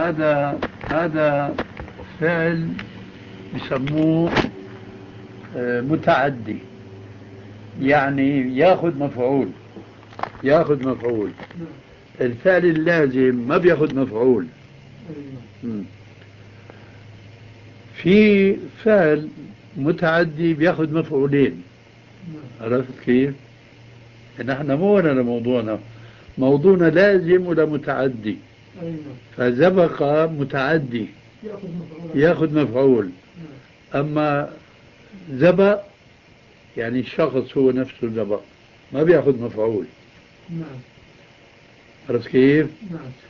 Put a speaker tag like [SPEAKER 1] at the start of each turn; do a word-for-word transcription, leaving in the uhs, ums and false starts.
[SPEAKER 1] هذا هذا فعل يسموه متعدي، يعني ياخذ مفعول ياخذ مفعول. الفعل اللازم ما بياخذ مفعول. في فعل متعدي بياخذ مفعولين. عرفت كيف؟ نحن مو هنا لموضوعنا، موضوعنا لازم ولا متعدي. فزبق متعدي ياخذ مفعول، أما زبق يعني الشخص هو نفسه زبق ما بياخذ مفعول. عرفت كيف؟